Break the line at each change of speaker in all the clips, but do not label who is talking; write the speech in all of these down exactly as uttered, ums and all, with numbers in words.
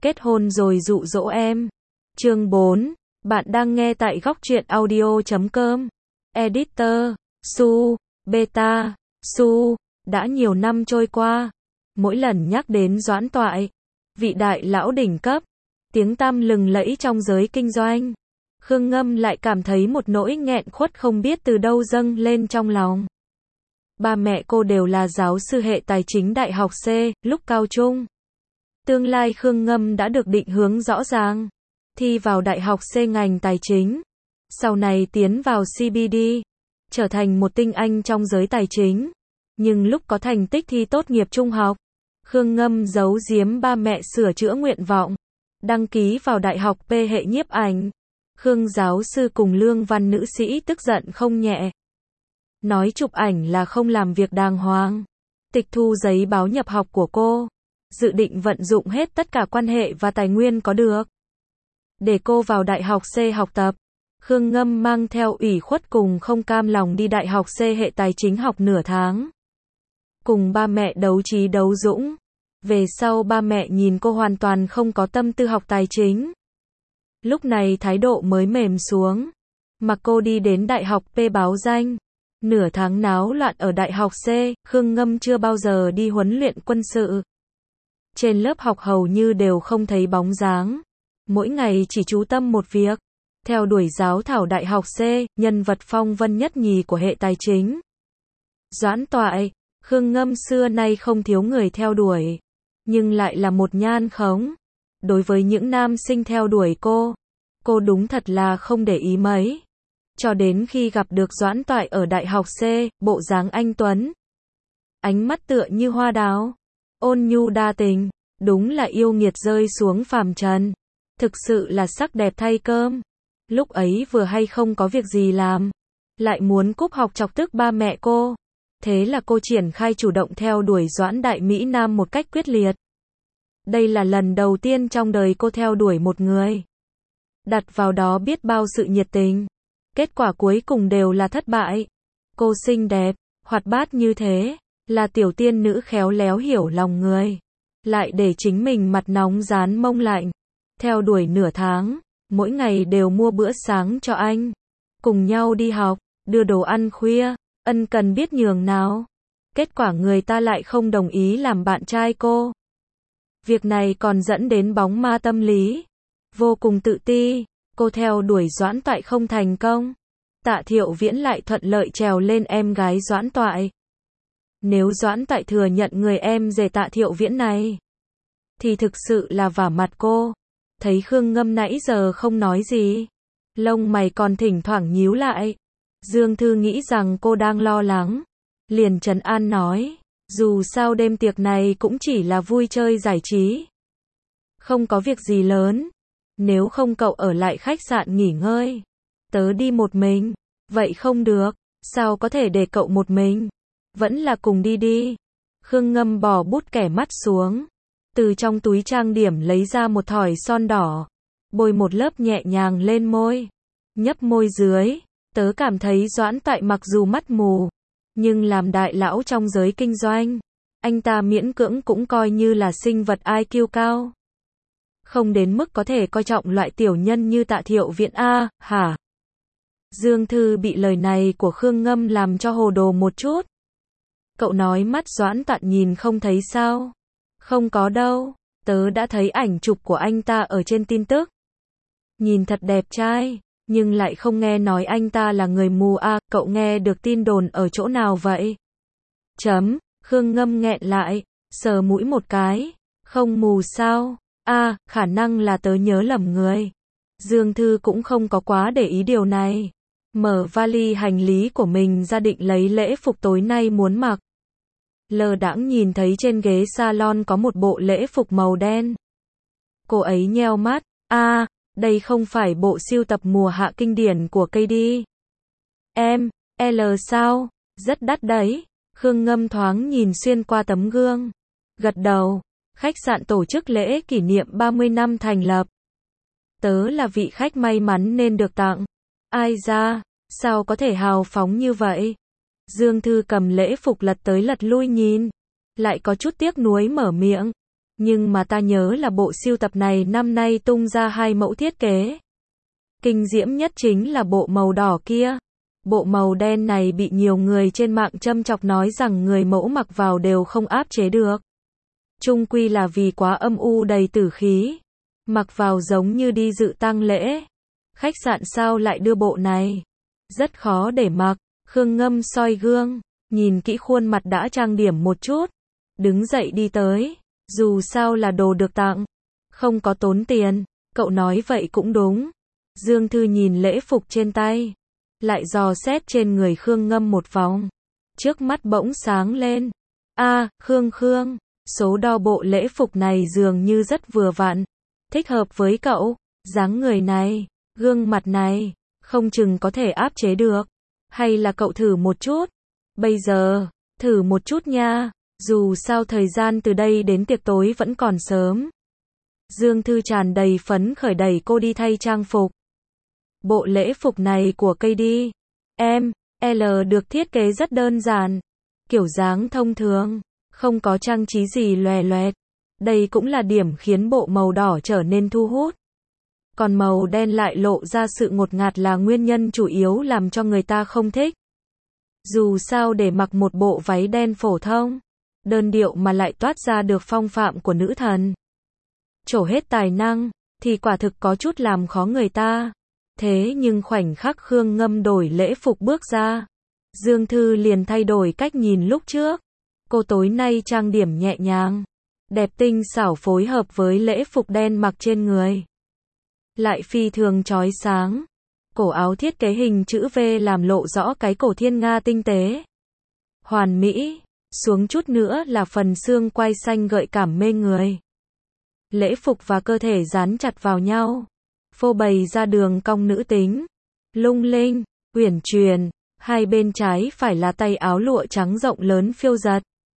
Kết hôn rồi dụ dỗ em. Chương bốn. Bạn đang nghe tại góc truyện audio chấm com. Editor, Su, Beta, Su. Đã nhiều năm trôi qua. Mỗi lần nhắc đến Doãn Toại, vị đại lão đỉnh cấp, tiếng tăm lừng lẫy trong giới kinh doanh, Khương Ngâm lại cảm thấy một nỗi nghẹn khuất không biết từ đâu dâng lên trong lòng. Ba mẹ cô đều là giáo sư hệ tài chính đại học C, lúc cao trung. Tương lai Khương Ngâm đã được định hướng rõ ràng. Thi vào đại học C ngành tài chính. Sau này tiến vào xê bê đê. Trở thành một tinh anh trong giới tài chính. Nhưng lúc có thành tích thi tốt nghiệp trung học, Khương Ngâm giấu giếm ba mẹ sửa chữa nguyện vọng. Đăng ký vào đại học P hệ nhiếp ảnh. Khương giáo sư cùng Lương Văn nữ sĩ tức giận không nhẹ. Nói chụp ảnh là không làm việc đàng hoàng. Tịch thu giấy báo nhập học của cô. Dự định vận dụng hết tất cả quan hệ và tài nguyên có được để cô vào đại học C học tập. Khương Ngâm mang theo ủy khuất cùng không cam lòng đi đại học C hệ tài chính học nửa tháng. Cùng ba mẹ đấu trí đấu dũng. Về sau ba mẹ nhìn cô hoàn toàn không có tâm tư học tài chính. Lúc này thái độ mới mềm xuống. Mặc cô đi đến đại học P báo danh. Nửa tháng náo loạn ở đại học C, Khương Ngâm chưa bao giờ đi huấn luyện quân sự. Trên lớp học hầu như đều không thấy bóng dáng. Mỗi ngày chỉ chú tâm một việc. Theo đuổi giáo thảo đại học C, nhân vật phong vân nhất nhì của hệ tài chính. Doãn Toại, Khương Ngâm xưa nay không thiếu người theo đuổi. Nhưng lại là một nhan khống. Đối với những nam sinh theo đuổi cô, cô đúng thật là không để ý mấy. Cho đến khi gặp được Doãn Toại ở đại học C, bộ dáng anh tuấn. Ánh mắt tựa như hoa đào. Ôn nhu đa tình, đúng là yêu nghiệt rơi xuống phàm trần. Thực sự là sắc đẹp thay cơm. Lúc ấy vừa hay không có việc gì làm, lại muốn cúp học chọc tức ba mẹ cô. Thế là cô triển khai chủ động theo đuổi Doãn Đại Mỹ Nam một cách quyết liệt. Đây là lần đầu tiên trong đời cô theo đuổi một người. Đặt vào đó biết bao sự nhiệt tình. Kết quả cuối cùng đều là thất bại. Cô xinh đẹp, hoạt bát như thế. Là tiểu tiên nữ khéo léo hiểu lòng người. Lại để chính mình mặt nóng rán mông lạnh. Theo đuổi nửa tháng. Mỗi ngày đều mua bữa sáng cho anh. Cùng nhau đi học. Đưa đồ ăn khuya. Ân cần biết nhường nào. Kết quả người ta lại không đồng ý làm bạn trai cô. Việc này còn dẫn đến bóng ma tâm lý. Vô cùng tự ti. Cô theo đuổi Doãn Toại không thành công. Tạ Thiệu Viễn lại thuận lợi trèo lên em gái Doãn Toại. Nếu Doãn Toại thừa nhận người em rể Tạ Thiệu Viễn này, thì thực sự là vả mặt cô. Thấy Khương Ngâm nãy giờ không nói gì, lông mày còn thỉnh thoảng nhíu lại. Dương Thư nghĩ rằng cô đang lo lắng, liền trấn an nói, dù sao đêm tiệc này cũng chỉ là vui chơi giải trí. Không có việc gì lớn, nếu không cậu ở lại khách sạn nghỉ ngơi. Tớ đi một mình, vậy không được, sao có thể để cậu một mình, vẫn là cùng đi đi. Khương Ngâm bỏ bút kẻ mắt xuống, từ trong túi trang điểm lấy ra một thỏi son đỏ, bôi một lớp nhẹ nhàng lên môi, nhấp môi dưới. Tớ cảm thấy Doãn Toại mặc dù mắt mù, nhưng làm đại lão trong giới kinh doanh, anh ta miễn cưỡng cũng coi như là sinh vật i kiu cao. Không đến mức có thể coi trọng loại tiểu nhân như Tạ Thiệu Viễn a, hả? Dương Thư bị lời này của Khương Ngâm làm cho hồ đồ một chút. Cậu nói mắt Doãn Toại nhìn không thấy sao? Không có đâu, tớ đã thấy ảnh chụp của anh ta ở trên tin tức. Nhìn thật đẹp trai, nhưng lại không nghe nói anh ta là người mù à, cậu nghe được tin đồn ở chỗ nào vậy? Chấm, Khương Ngâm nghẹn lại, sờ mũi một cái, không mù sao? À, khả năng là tớ nhớ lầm người. Dương Thư cũng không có quá để ý điều này. Mở vali hành lý của mình ra định lấy lễ phục tối nay muốn mặc. Lờ đãng nhìn thấy trên ghế salon có một bộ lễ phục màu đen. Cô ấy nheo mắt, à, đây không phải bộ sưu tập mùa hạ kinh điển của cây đi. Em, L sao? Rất đắt đấy. Khương Ngâm thoáng nhìn xuyên qua tấm gương. Gật đầu. Khách sạn tổ chức lễ kỷ niệm ba mươi năm thành lập. Tớ là vị khách may mắn nên được tặng. Ai ra, sao có thể hào phóng như vậy? Dương Thư cầm lễ phục lật tới lật lui nhìn. Lại có chút tiếc nuối mở miệng. Nhưng mà ta nhớ là bộ sưu tập này năm nay tung ra hai mẫu thiết kế. Kinh diễm nhất chính là bộ màu đỏ kia. Bộ màu đen này bị nhiều người trên mạng châm chọc nói rằng người mẫu mặc vào đều không áp chế được. Chung quy là vì quá âm u đầy tử khí. Mặc vào giống như đi dự tang lễ. Khách sạn sao lại đưa bộ này? Rất khó để mặc. Khương Ngâm soi gương, nhìn kỹ khuôn mặt đã trang điểm một chút. Đứng dậy đi tới. Dù sao là đồ được tặng. Không có tốn tiền. Cậu nói vậy cũng đúng. Dương Thư nhìn lễ phục trên tay. Lại dò xét trên người Khương Ngâm một vòng. Trước mắt bỗng sáng lên. A, à, Khương Khương. Số đo bộ lễ phục này dường như rất vừa vặn. Thích hợp với cậu. Dáng người này, gương mặt này, không chừng có thể áp chế được. Hay là cậu thử một chút? Bây giờ, thử một chút nha. Dù sao thời gian từ đây đến tiệc tối vẫn còn sớm. Dương Thư tràn đầy phấn khởi đẩy cô đi thay trang phục. Bộ lễ phục này của K D M L được thiết kế rất đơn giản. Kiểu dáng thông thường, không có trang trí gì lòe loẹt. Đây cũng là điểm khiến bộ màu đỏ trở nên thu hút. Còn màu đen lại lộ ra sự ngột ngạt là nguyên nhân chủ yếu làm cho người ta không thích. Dù sao để mặc một bộ váy đen phổ thông, đơn điệu mà lại toát ra được phong phạm của nữ thần, trổ hết tài năng, thì quả thực có chút làm khó người ta. Thế nhưng khoảnh khắc Khương Ngâm đổi lễ phục bước ra, Dương Thư liền thay đổi cách nhìn lúc trước. Cô tối nay trang điểm nhẹ nhàng, đẹp tinh xảo phối hợp với lễ phục đen mặc trên người. Lại phi thường chói sáng. Cổ áo thiết kế hình chữ V làm lộ rõ cái cổ thiên nga tinh tế. Hoàn mỹ, xuống chút nữa là phần xương quai xanh gợi cảm mê người. Lễ phục và cơ thể dán chặt vào nhau, phô bày ra đường cong nữ tính, lung linh, uyển chuyển, hai bên trái phải là tay áo lụa trắng rộng lớn phiêu dật.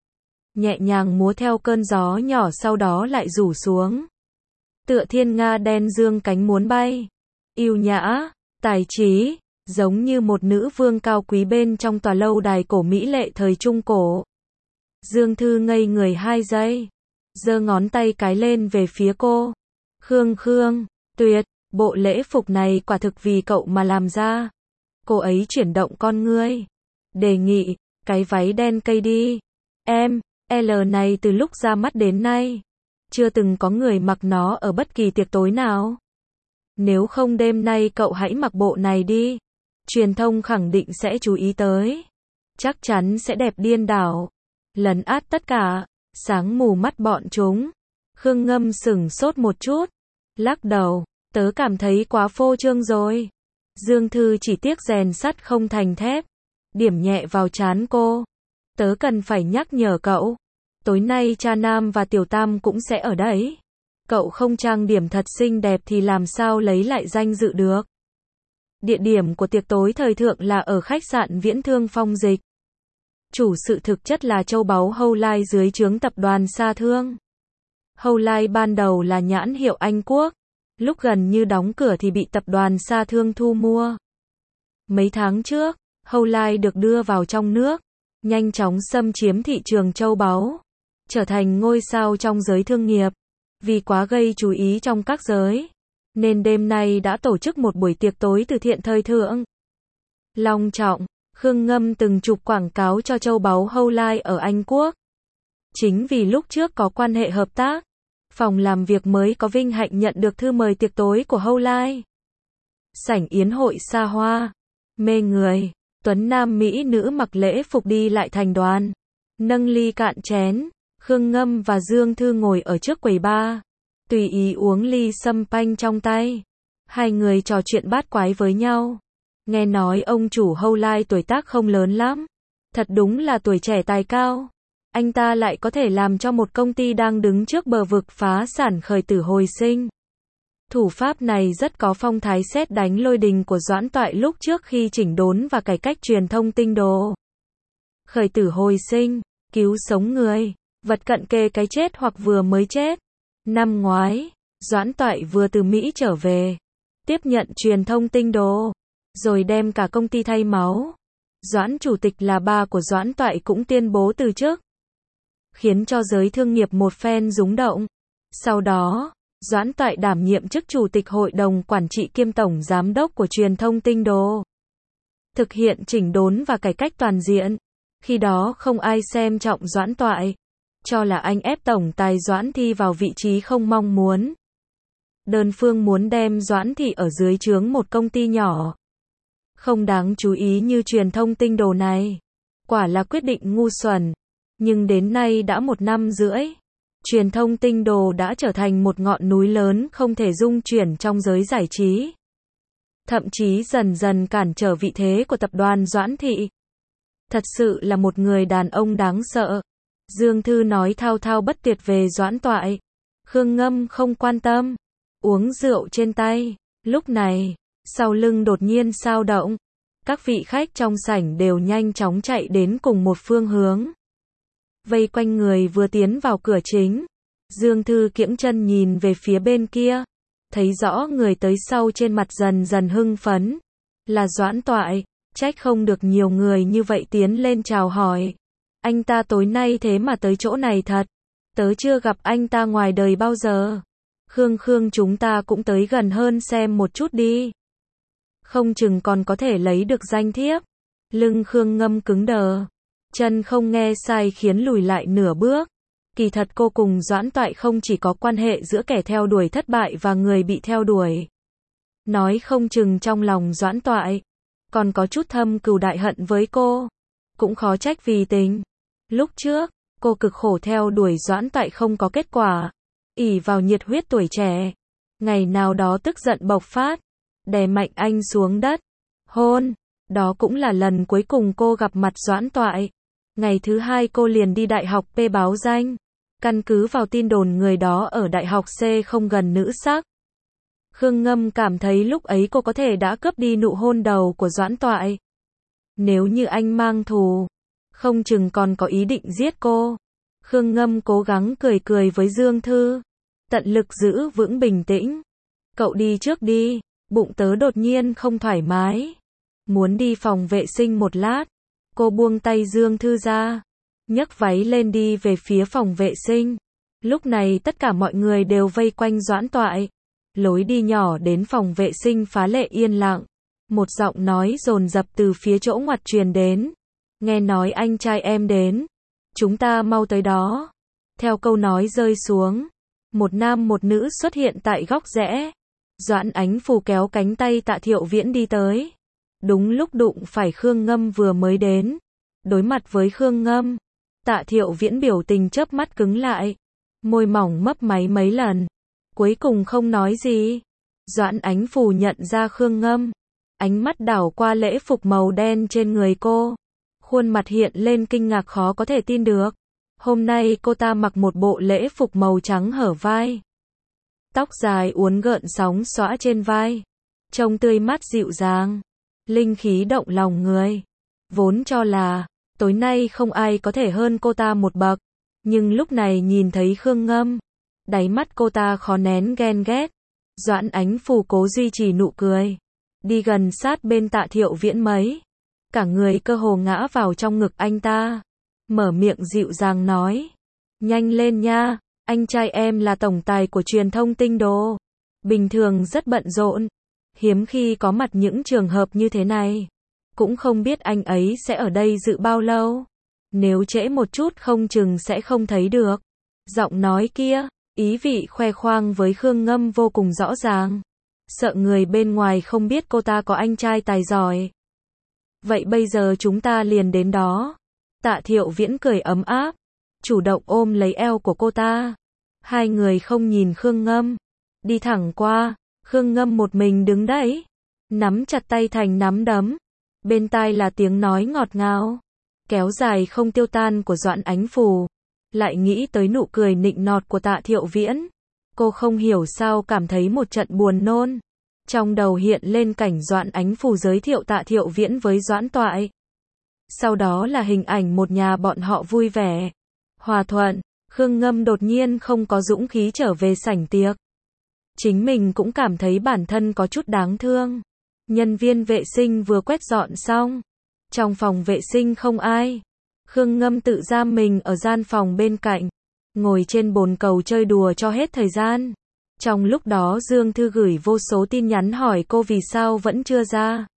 Nhẹ nhàng múa theo cơn gió nhỏ sau đó lại rủ xuống. Tựa thiên nga đen dương cánh muốn bay. Yêu nhã, tài trí, giống như một nữ vương cao quý bên trong tòa lâu đài cổ mỹ lệ thời Trung Cổ. Dương Thư ngây người hai giây, giơ ngón tay cái lên về phía cô. Khương Khương, tuyệt, bộ lễ phục này quả thực vì cậu mà làm ra. Cô ấy chuyển động con ngươi. Đề nghị, cái váy đen cây đi. Em, L này từ lúc ra mắt đến nay, chưa từng có người mặc nó ở bất kỳ tiệc tối nào. Nếu không đêm nay cậu hãy mặc bộ này đi. Truyền thông khẳng định sẽ chú ý tới. Chắc chắn sẽ đẹp điên đảo. Lấn át tất cả. Sáng mù mắt bọn chúng. Khương Ngâm sửng sốt một chút. Lắc đầu. Tớ cảm thấy quá phô trương rồi. Dương Thư chỉ tiếc rèn sắt không thành thép. Điểm nhẹ vào trán cô. Tớ cần phải nhắc nhở cậu. Tối nay cha Nam và Tiểu Tam cũng sẽ ở đấy. Cậu không trang điểm thật xinh đẹp thì làm sao lấy lại danh dự được. Địa điểm của tiệc tối thời thượng là ở khách sạn Viễn Thương Phong Dịch. Chủ sự thực chất là châu báu Howline dưới trướng tập đoàn Sa Thương. Howline ban đầu là nhãn hiệu Anh Quốc. Lúc gần như đóng cửa thì bị tập đoàn Sa Thương thu mua. Mấy tháng trước, Howline được đưa vào trong nước, nhanh chóng xâm chiếm thị trường châu báu, trở thành ngôi sao trong giới thương nghiệp. Vì quá gây chú ý trong các giới, nên đêm nay đã tổ chức một buổi tiệc tối từ thiện thời thượng. Long trọng, Khương Ngâm từng chụp quảng cáo cho châu báu Howline ở Anh Quốc. Chính vì lúc trước có quan hệ hợp tác, phòng làm việc mới có vinh hạnh nhận được thư mời tiệc tối của Howline. Sảnh yến hội xa hoa, mê người, tuấn nam mỹ nữ mặc lễ phục đi lại thành đoàn, nâng ly cạn chén. Khương Ngâm và Dương Thư ngồi ở trước quầy bar, tùy ý uống ly sâm panh trong tay. Hai người trò chuyện bát quái với nhau. Nghe nói ông chủ Howline tuổi tác không lớn lắm. Thật đúng là tuổi trẻ tài cao. Anh ta lại có thể làm cho một công ty đang đứng trước bờ vực phá sản khởi tử hồi sinh. Thủ pháp này rất có phong thái sét đánh lôi đình của Doãn Toại lúc trước khi chỉnh đốn và cải cách truyền thông tinh đồ. Khởi tử hồi sinh, cứu sống người. Vật cận kề cái chết hoặc vừa mới chết. Năm ngoái, Doãn Toại vừa từ Mỹ trở về, tiếp nhận truyền thông tinh đồ, rồi đem cả công ty thay máu. Doãn chủ tịch là ba của Doãn Toại cũng tuyên bố từ chức, khiến cho giới thương nghiệp một phen rúng động. Sau đó, Doãn Toại đảm nhiệm chức chủ tịch hội đồng quản trị kiêm tổng giám đốc của truyền thông Tinh Đồ. Thực hiện chỉnh đốn và cải cách toàn diện. Khi đó không ai xem trọng Doãn Toại, cho là anh ép tổng tài Doãn Thị vào vị trí không mong muốn. Đơn phương muốn đem Doãn Thị ở dưới trướng một công ty nhỏ, không đáng chú ý như truyền thông Tinh Đồ này. Quả là quyết định ngu xuẩn. Nhưng đến nay đã một năm rưỡi, truyền thông Tinh Đồ đã trở thành một ngọn núi lớn không thể dung chuyển trong giới giải trí. Thậm chí dần dần cản trở vị thế của tập đoàn Doãn Thị. Thật sự là một người đàn ông đáng sợ. Dương Thư nói thao thao bất tuyệt về Doãn Toại. Khương Ngâm không quan tâm, uống rượu trên tay. Lúc này, sau lưng đột nhiên xao động. Các vị khách trong sảnh đều nhanh chóng chạy đến cùng một phương hướng, vây quanh người vừa tiến vào cửa chính. Dương Thư kiễng chân nhìn về phía bên kia, thấy rõ người tới sau trên mặt dần dần hưng phấn. Là Doãn Toại, trách không được nhiều người như vậy tiến lên chào hỏi. Anh ta tối nay thế mà tới chỗ này thật. Tớ chưa gặp anh ta ngoài đời bao giờ. Khương Khương chúng ta cũng tới gần hơn xem một chút đi. Không chừng còn có thể lấy được danh thiếp. Lưng Khương Ngâm cứng đờ. Chân không nghe sai khiến lùi lại nửa bước. Kỳ thật cô cùng Doãn Toại không chỉ có quan hệ giữa kẻ theo đuổi thất bại và người bị theo đuổi. Nói không chừng trong lòng Doãn Toại còn có chút thâm cừu đại hận với cô. Cũng khó trách vì tình. Lúc trước, cô cực khổ theo đuổi Doãn Toại không có kết quả. Ỷ vào nhiệt huyết tuổi trẻ. Ngày nào đó tức giận bộc phát, đè mạnh anh xuống đất. Hôn. Đó cũng là lần cuối cùng cô gặp mặt Doãn Toại. Ngày thứ hai cô liền đi đại học P báo danh. Căn cứ vào tin đồn người đó ở đại học C không gần nữ sắc. Khương Ngâm cảm thấy lúc ấy cô có thể đã cướp đi nụ hôn đầu của Doãn Toại. Nếu như anh mang thù, không chừng còn có ý định giết cô. Khương Ngâm cố gắng cười cười với Dương Thư, tận lực giữ vững bình tĩnh. Cậu đi trước đi, bụng tớ đột nhiên không thoải mái. Muốn đi phòng vệ sinh một lát. Cô buông tay Dương Thư ra, nhấc váy lên đi về phía phòng vệ sinh. Lúc này tất cả mọi người đều vây quanh Doãn Toại. Lối đi nhỏ đến phòng vệ sinh phá lệ yên lặng. Một giọng nói dồn dập từ phía chỗ ngoặt truyền đến. Nghe nói anh trai em đến. Chúng ta mau tới đó. Theo câu nói rơi xuống, một nam một nữ xuất hiện tại góc rẽ. Doãn Ánh Phù kéo cánh tay Tạ Thiệu Viễn đi tới. Đúng lúc đụng phải Khương Ngâm vừa mới đến. Đối mặt với Khương Ngâm, Tạ Thiệu Viễn biểu tình chớp mắt cứng lại. Môi mỏng mấp máy mấy lần. Cuối cùng không nói gì. Doãn Ánh Phù nhận ra Khương Ngâm. Ánh mắt đảo qua lễ phục màu đen trên người cô. Khuôn mặt hiện lên kinh ngạc khó có thể tin được. Hôm nay cô ta mặc một bộ lễ phục màu trắng hở vai. Tóc dài uốn gợn sóng xõa trên vai. Trông tươi mát dịu dàng. Linh khí động lòng người. Vốn cho là, tối nay không ai có thể hơn cô ta một bậc. Nhưng lúc này nhìn thấy Khương Ngâm, đáy mắt cô ta khó nén ghen ghét. Doãn Ánh Phù cố duy trì nụ cười. Đi gần sát bên Tạ Thiệu Viễn mấy. Cả người cơ hồ ngã vào trong ngực anh ta. Mở miệng dịu dàng nói. Nhanh lên nha, anh trai em là tổng tài của truyền thông Tinh Đồ. Bình thường rất bận rộn. Hiếm khi có mặt những trường hợp như thế này. Cũng không biết anh ấy sẽ ở đây dự bao lâu. Nếu trễ một chút không chừng sẽ không thấy được. Giọng nói kia, ý vị khoe khoang với Khương Ngâm vô cùng rõ ràng. Sợ người bên ngoài không biết cô ta có anh trai tài giỏi. Vậy bây giờ chúng ta liền đến đó. Tạ Thiệu Viễn cười ấm áp, chủ động ôm lấy eo của cô ta. Hai người không nhìn Khương Ngâm, đi thẳng qua. Khương Ngâm một mình đứng đấy, nắm chặt tay thành nắm đấm. Bên tai là tiếng nói ngọt ngào, kéo dài không tiêu tan của Doãn Ánh Phù. Lại nghĩ tới nụ cười nịnh nọt của Tạ Thiệu Viễn. Cô không hiểu sao cảm thấy một trận buồn nôn. Trong đầu hiện lên cảnh Doãn Ánh Phù giới thiệu Tạ Thiệu Viễn với Doãn Toại. Sau đó là hình ảnh một nhà bọn họ vui vẻ, hòa thuận. Khương Ngâm đột nhiên không có dũng khí trở về sảnh tiệc. Chính mình cũng cảm thấy bản thân có chút đáng thương. Nhân viên vệ sinh vừa quét dọn xong. Trong phòng vệ sinh không ai. Khương Ngâm tự giam mình ở gian phòng bên cạnh. ngồi trên bồn cầu chơi đùa cho hết thời gian. Trong lúc đó Dương Thư gửi vô số tin nhắn hỏi cô vì sao vẫn chưa ra.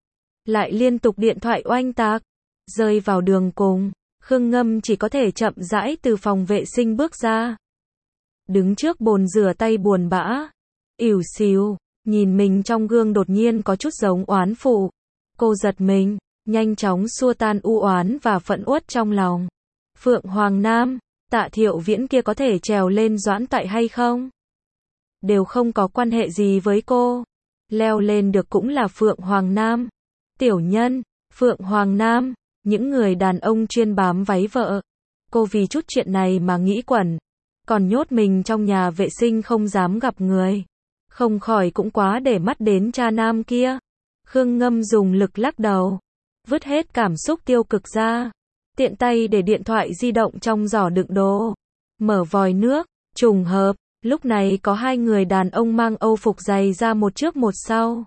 Lại liên tục điện thoại oanh tạc. Rơi vào đường cùng, Khương Ngâm chỉ có thể chậm rãi từ phòng vệ sinh bước ra. Đứng trước bồn rửa tay buồn bã, ỉu xìu, nhìn mình trong gương đột nhiên có chút giống oán phụ. Cô giật mình, nhanh chóng xua tan u oán và phẫn uất trong lòng. Phượng Hoàng Nam, Tạ Thiệu Viễn kia có thể trèo lên Doãn Toại hay không? Đều không có quan hệ gì với cô. Leo lên được cũng là Phượng Hoàng Nam. Tiểu nhân, Phượng Hoàng Nam, những người đàn ông chuyên bám váy vợ. Cô vì chút chuyện này mà nghĩ quẩn. Còn nhốt mình trong nhà vệ sinh không dám gặp người. Không khỏi cũng quá để mắt đến cha nam kia. Khương Ngâm dùng lực lắc đầu. Vứt hết cảm xúc tiêu cực ra. Tiện tay để điện thoại di động trong giỏ đựng đồ. Mở vòi nước, trùng hợp. Lúc này có hai người đàn ông mang âu phục dày ra một trước một sau.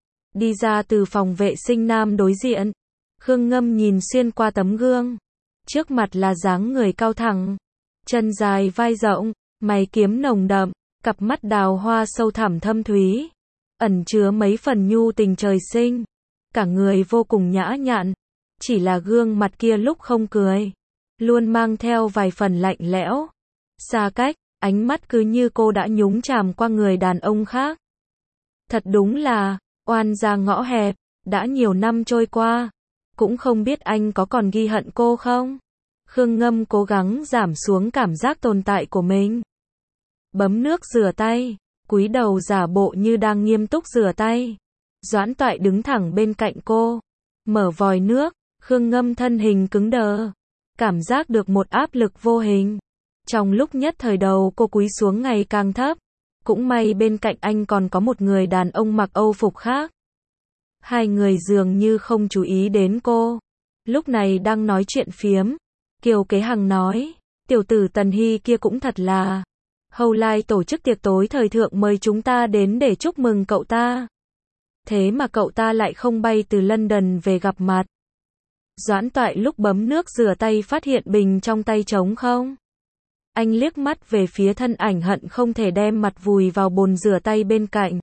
Đi ra từ phòng vệ sinh nam đối diện. Khương Ngâm nhìn xuyên qua tấm gương. Trước mặt là dáng người cao thẳng. Chân dài vai rộng, mày kiếm nồng đậm, cặp mắt đào hoa sâu thẳm thâm thúy. Ẩn chứa mấy phần nhu tình trời sinh. Cả người vô cùng nhã nhặn. Chỉ là gương mặt kia lúc không cười. Luôn mang theo vài phần lạnh lẽo. Xa cách. Ánh mắt cứ như cô đã nhúng chàm qua người đàn ông khác. Thật đúng là, oan gia ngõ hẹp, đã nhiều năm trôi qua. Cũng không biết anh có còn ghi hận cô không? Khương Ngâm cố gắng giảm xuống cảm giác tồn tại của mình. Bấm nước rửa tay, cúi đầu giả bộ như đang nghiêm túc rửa tay. Doãn Toại đứng thẳng bên cạnh cô. Mở vòi nước, Khương Ngâm thân hình cứng đờ. Cảm giác được một áp lực vô hình. Trong lúc nhất thời đầu cô cúi xuống ngày càng thấp. Cũng may bên cạnh anh còn có một người đàn ông mặc âu phục khác. Hai người dường như không chú ý đến cô. Lúc này đang nói chuyện phiếm. Kiều Kế Hằng nói, tiểu tử Tần Hy kia cũng thật là. Hầu Lai tổ chức tiệc tối thời thượng mời chúng ta đến để chúc mừng cậu ta. Thế mà cậu ta lại không bay từ London về gặp mặt. Doãn Toại lúc bấm nước rửa tay phát hiện bình trong tay trống không. Anh liếc mắt về phía thân ảnh hận không thể đem mặt vùi vào bồn rửa tay bên cạnh.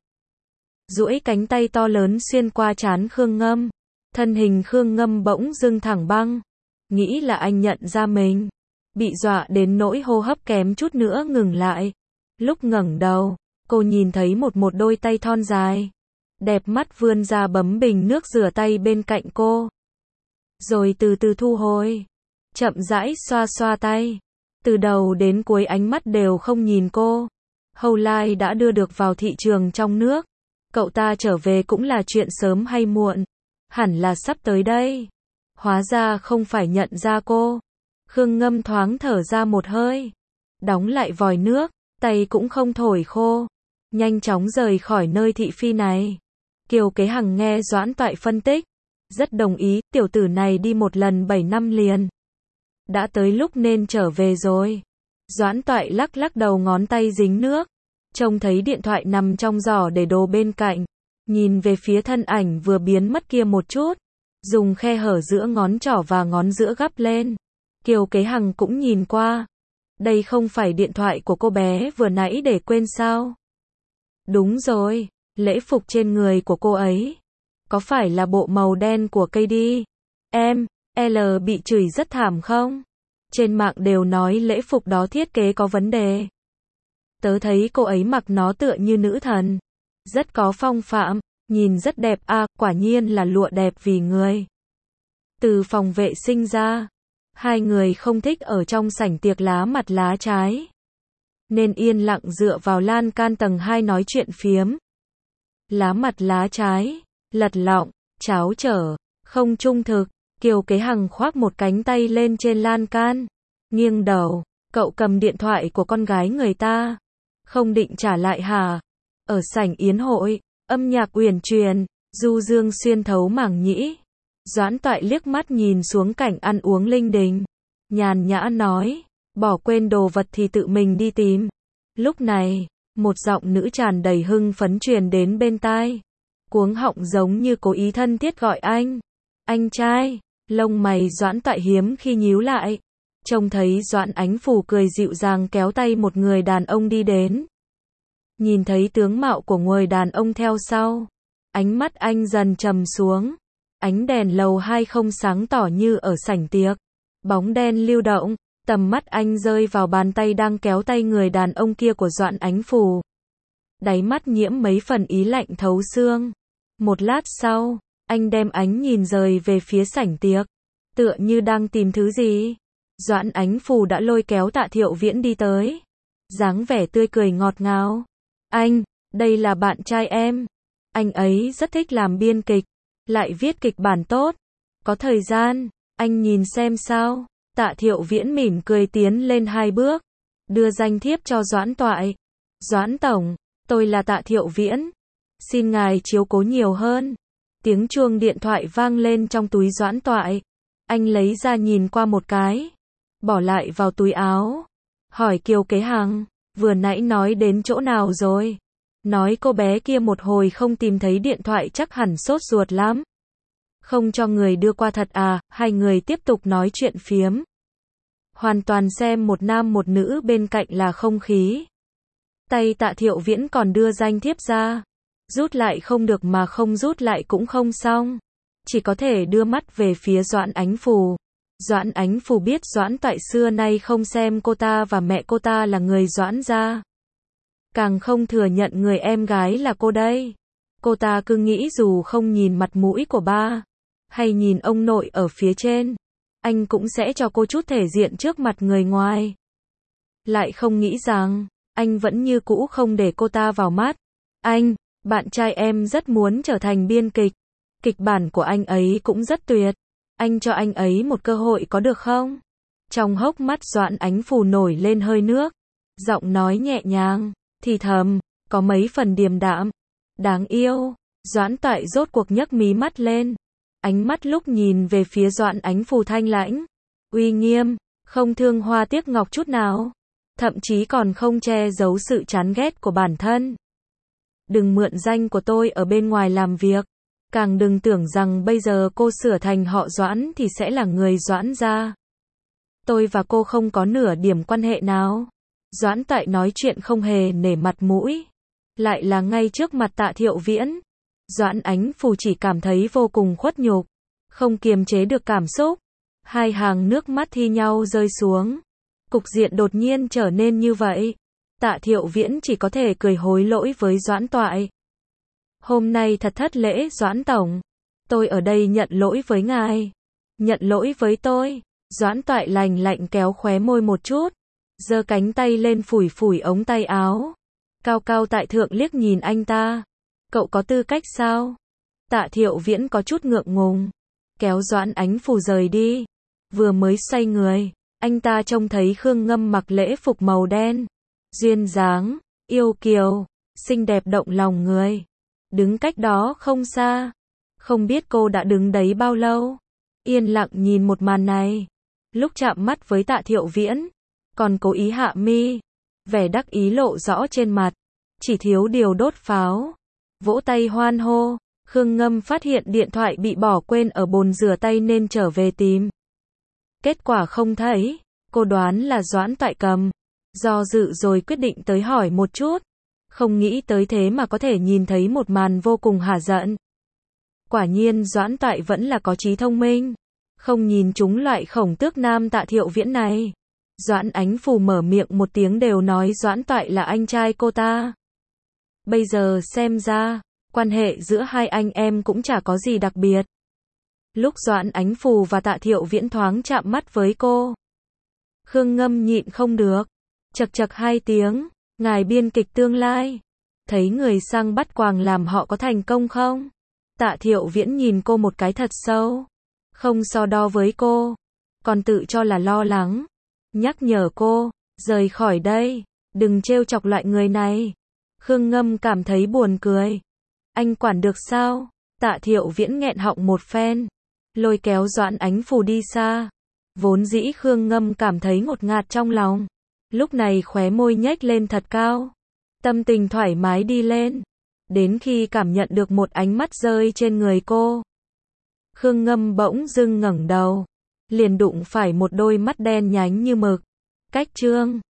Duỗi cánh tay to lớn xuyên qua trán Khương Ngâm. Thân hình Khương Ngâm bỗng dưng thẳng băng. Nghĩ là anh nhận ra mình. Bị dọa đến nỗi hô hấp kém chút nữa ngừng lại. Lúc ngẩng đầu, cô nhìn thấy một một đôi tay thon dài. Đẹp mắt vươn ra bấm bình nước rửa tay bên cạnh cô. Rồi từ từ thu hồi. Chậm rãi xoa xoa tay. Từ đầu đến cuối ánh mắt đều không nhìn cô. Hầu Lai đã đưa được vào thị trường trong nước. Cậu ta trở về cũng là chuyện sớm hay muộn. Hẳn là sắp tới đây. Hóa ra không phải nhận ra cô. Khương Ngâm thoáng thở ra một hơi. Đóng lại vòi nước, tay cũng không thổi khô. Nhanh chóng rời khỏi nơi thị phi này. Kiều Kế Hằng nghe Doãn Toại phân tích. Rất đồng ý, tiểu tử này đi một lần bảy năm liền. Đã tới lúc nên trở về rồi. Doãn Toại lắc lắc đầu ngón tay dính nước. Trông thấy điện thoại nằm trong giỏ để đồ bên cạnh. Nhìn về phía thân ảnh vừa biến mất kia một chút. Dùng khe hở giữa ngón trỏ và ngón giữa gắp lên. Kiều Kế Hằng cũng nhìn qua. Đây không phải điện thoại của cô bé vừa nãy để quên sao? Đúng rồi, lễ phục trên người của cô ấy. Có phải là bộ màu đen của cây đi? Em, L bị chửi rất thảm không? Trên mạng đều nói lễ phục đó thiết kế có vấn đề. Tớ thấy cô ấy mặc nó tựa như nữ thần. Rất có phong phạm, nhìn rất đẹp à, quả nhiên là lụa đẹp vì người. Từ phòng vệ sinh ra, hai người không thích ở trong sảnh tiệc lá mặt lá trái. Nên yên lặng dựa vào lan can tầng hai nói chuyện phiếm. Lá mặt lá trái, lật lọng, cháo trở, không trung thực. Kiều Kế Hằng khoác một cánh tay lên trên lan can. Nghiêng đầu, cậu cầm điện thoại của con gái người ta. Không định trả lại hả? Ở sảnh yến hội, âm nhạc uyển chuyển, du dương xuyên thấu màng nhĩ. Doãn Toại liếc mắt nhìn xuống cảnh ăn uống linh đình. Nhàn nhã nói, bỏ quên đồ vật thì tự mình đi tìm. Lúc này, một giọng nữ tràn đầy hưng phấn truyền đến bên tai. Cuống họng giống như cố ý thân thiết gọi anh. Anh trai, lông mày Doãn Toại hiếm khi nhíu lại. trông thấy Doãn Ánh Phù cười dịu dàng kéo tay một người đàn ông đi đến. Nhìn thấy tướng mạo của người đàn ông theo sau, ánh mắt anh dần trầm xuống. Ánh đèn lầu hai không sáng tỏ như ở sảnh tiệc. Bóng đen lưu động, tầm mắt anh rơi vào bàn tay đang kéo tay người đàn ông kia của Doãn Ánh Phù. Đáy mắt nhiễm mấy phần ý lạnh thấu xương. Một lát sau, anh đem ánh nhìn rời về phía sảnh tiệc, tựa như đang tìm thứ gì. Doãn Ánh Phù đã lôi kéo Tạ Thiệu Viễn đi tới, dáng vẻ tươi cười ngọt ngào. Anh, đây là bạn trai em. Anh ấy rất thích làm biên kịch, lại viết kịch bản tốt. Có thời gian, anh nhìn xem sao. Tạ Thiệu Viễn mỉm cười tiến lên hai bước, đưa danh thiếp cho Doãn Toại. Doãn Tổng, tôi là Tạ Thiệu Viễn. Xin ngài chiếu cố nhiều hơn. Tiếng chuông điện thoại vang lên trong túi Doãn Toại. Anh lấy ra nhìn qua một cái, bỏ lại vào túi áo. Hỏi Kiều Kế Hằng, vừa nãy nói đến chỗ nào rồi? Nói cô bé kia một hồi không tìm thấy điện thoại chắc hẳn sốt ruột lắm. Không cho người đưa qua thật à? Hai người tiếp tục nói chuyện phiếm. Hoàn toàn xem một nam một nữ bên cạnh là không khí. Tay Tạ Thiệu Viễn còn đưa danh thiếp ra. Rút lại không được mà không rút lại cũng không xong. Chỉ có thể đưa mắt về phía Doãn Ánh Phù. Doãn Ánh Phù biết Doãn Toại xưa nay không xem cô ta và mẹ cô ta là người Doãn gia. Càng không thừa nhận người em gái là cô đây. Cô ta cứ nghĩ dù không nhìn mặt mũi của ba, hay nhìn ông nội ở phía trên, anh cũng sẽ cho cô chút thể diện trước mặt người ngoài. Lại không nghĩ rằng, anh vẫn như cũ không để cô ta vào mắt. Anh, bạn trai em rất muốn trở thành biên kịch. Kịch bản của anh ấy cũng rất tuyệt. Anh cho anh ấy một cơ hội có được không? Trong hốc mắt Doãn Ánh Phù nổi lên hơi nước. Giọng nói nhẹ nhàng, thì thầm, có mấy phần điềm đạm. Đáng yêu. Doãn Toại rốt cuộc nhấc mí mắt lên. Ánh mắt lúc nhìn về phía Doãn Ánh Phù thanh lãnh, uy nghiêm, không thương hoa tiếc ngọc chút nào. Thậm chí còn không che giấu sự chán ghét của bản thân. Đừng mượn danh của tôi ở bên ngoài làm việc. Càng đừng tưởng rằng bây giờ cô sửa thành họ Doãn thì sẽ là người Doãn gia. Tôi và cô không có nửa điểm quan hệ nào. Doãn Toại nói chuyện không hề nể mặt mũi. Lại là ngay trước mặt Tạ Thiệu Viễn. Doãn Ánh Phù chỉ cảm thấy vô cùng khuất nhục. Không kiềm chế được cảm xúc. Hai hàng nước mắt thi nhau rơi xuống. Cục diện đột nhiên trở nên như vậy. Tạ Thiệu Viễn chỉ có thể cười hối lỗi với Doãn Toại. Hôm nay thật thất lễ Doãn Tổng. Tôi ở đây nhận lỗi với ngài. Nhận lỗi với tôi. Doãn Toại lành lạnh kéo khóe môi một chút. Giơ cánh tay lên phủi phủi ống tay áo. Cao cao tại thượng liếc nhìn anh ta. Cậu có tư cách sao? Tạ Thiệu Viễn có chút ngượng ngùng. Kéo Doãn Ánh Phù rời đi. Vừa mới xoay người, anh ta trông thấy Khương Ngâm mặc lễ phục màu đen. Duyên dáng, yêu kiều, xinh đẹp động lòng người. Đứng cách đó không xa. Không biết cô đã đứng đấy bao lâu. Yên lặng nhìn một màn này. Lúc chạm mắt với Tạ Thiệu Viễn, còn cố ý hạ mi. Vẻ đắc ý lộ rõ trên mặt. Chỉ thiếu điều đốt pháo. Vỗ tay hoan hô. Khương Ngâm phát hiện điện thoại bị bỏ quên ở bồn rửa tay nên trở về tìm. Kết quả không thấy. Cô đoán là Doãn Toại cầm. Do dự rồi quyết định tới hỏi một chút. Không nghĩ tới thế mà có thể nhìn thấy một màn vô cùng hả giận. Quả nhiên Doãn Toại vẫn là có trí thông minh. Không nhìn chúng loại khổng tước nam Tạ Thiệu Viễn này. Doãn Ánh Phù mở miệng một tiếng đều nói Doãn Toại là anh trai cô ta. Bây giờ xem ra, quan hệ giữa hai anh em cũng chả có gì đặc biệt. Lúc Doãn Ánh Phù và Tạ Thiệu Viễn thoáng chạm mắt với cô, Khương Ngâm nhịn không được. Chật chật hai tiếng, ngài biên kịch tương lai. Thấy người sang bắt quàng làm họ có thành công không? Tạ Thiệu Viễn nhìn cô một cái thật sâu. Không so đo với cô. Còn tự cho là lo lắng. Nhắc nhở cô, rời khỏi đây. Đừng trêu chọc loại người này. Khương Ngâm cảm thấy buồn cười. Anh quản được sao? Tạ Thiệu Viễn nghẹn họng một phen. Lôi kéo Doãn Ánh Phù đi xa. Vốn dĩ Khương Ngâm cảm thấy ngột ngạt trong lòng. Lúc này khóe môi nhếch lên thật cao. Tâm tình thoải mái đi lên. Đến khi cảm nhận được một ánh mắt rơi trên người cô. Khương Ngâm bỗng dưng ngẩng đầu. liền đụng phải một đôi mắt đen nhánh như mực. Cách Trương